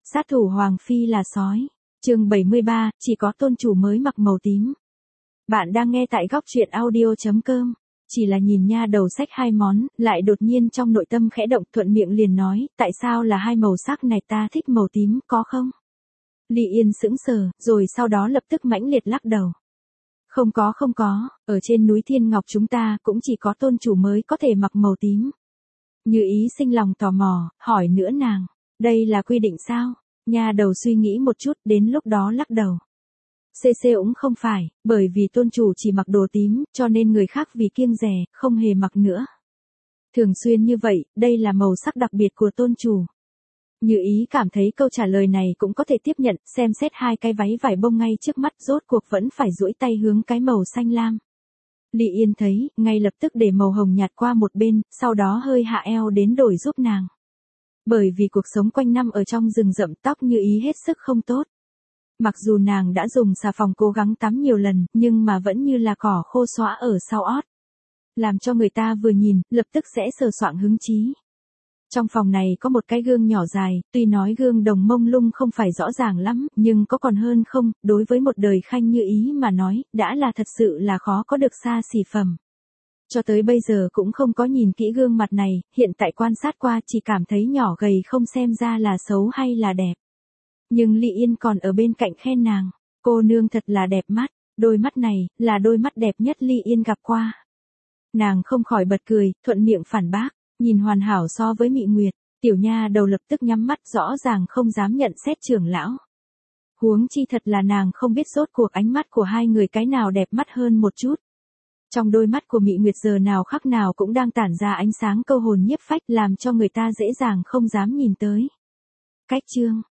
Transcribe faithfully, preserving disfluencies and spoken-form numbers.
Sát thủ Hoàng Phi là sói. Chương bảy mươi ba, chỉ có tôn chủ mới mặc màu tím. Bạn đang nghe tại góc truyện audio chấm com. Chỉ là nhìn nha đầu xách hai món, lại đột nhiên trong nội tâm khẽ động, thuận miệng liền nói, tại sao là hai màu sắc này, ta thích màu tím, có không? Ly Yên sững sờ, rồi sau đó lập tức mãnh liệt lắc đầu. Không có không có, ở trên núi Thiên Ngọc chúng ta cũng chỉ có tôn chủ mới có thể mặc màu tím. Như Ý sinh lòng tò mò, hỏi nữa nàng, đây là quy định sao? Nha đầu suy nghĩ một chút, đến lúc đó lắc đầu. Xê xê cũng không phải, bởi vì tôn chủ chỉ mặc đồ tím, cho nên người khác vì kiêng dè, không hề mặc nữa. Thường xuyên như vậy, đây là màu sắc đặc biệt của tôn chủ. Như Ý cảm thấy câu trả lời này cũng có thể tiếp nhận, xem xét hai cái váy vải bông ngay trước mắt, rốt cuộc vẫn phải duỗi tay hướng cái màu xanh lam. Ly Yên thấy, ngay lập tức để màu hồng nhạt qua một bên, sau đó hơi hạ eo đến đổi giúp nàng. Bởi vì cuộc sống quanh năm ở trong rừng rậm, tóc Như Ý hết sức không tốt. Mặc dù nàng đã dùng xà phòng cố gắng tắm nhiều lần, nhưng mà vẫn như là cỏ khô xõa ở sau ót. Làm cho người ta vừa nhìn, lập tức sẽ sờ soạng hứng chí. Trong phòng này có một cái gương nhỏ dài, tuy nói gương đồng mông lung không phải rõ ràng lắm, nhưng có còn hơn không, đối với một đời khanh Như Ý mà nói, đã là thật sự là khó có được xa xỉ phẩm. Cho tới bây giờ cũng không có nhìn kỹ gương mặt này, hiện tại quan sát qua chỉ cảm thấy nhỏ gầy không xem ra là xấu hay là đẹp. Nhưng Ly Yên còn ở bên cạnh khen nàng, cô nương thật là đẹp mắt, đôi mắt này, là đôi mắt đẹp nhất Ly Yên gặp qua. Nàng không khỏi bật cười, thuận miệng phản bác, nhìn hoàn hảo so với Mị Nguyệt, tiểu nha đầu lập tức nhắm mắt rõ ràng không dám nhận xét trưởng lão. Huống chi thật là nàng không biết rốt cuộc ánh mắt của hai người cái nào đẹp mắt hơn một chút. Trong đôi mắt của Mị Nguyệt giờ nào khắc nào cũng đang tản ra ánh sáng câu hồn nhiếp phách, làm cho người ta dễ dàng không dám nhìn tới. Cách chương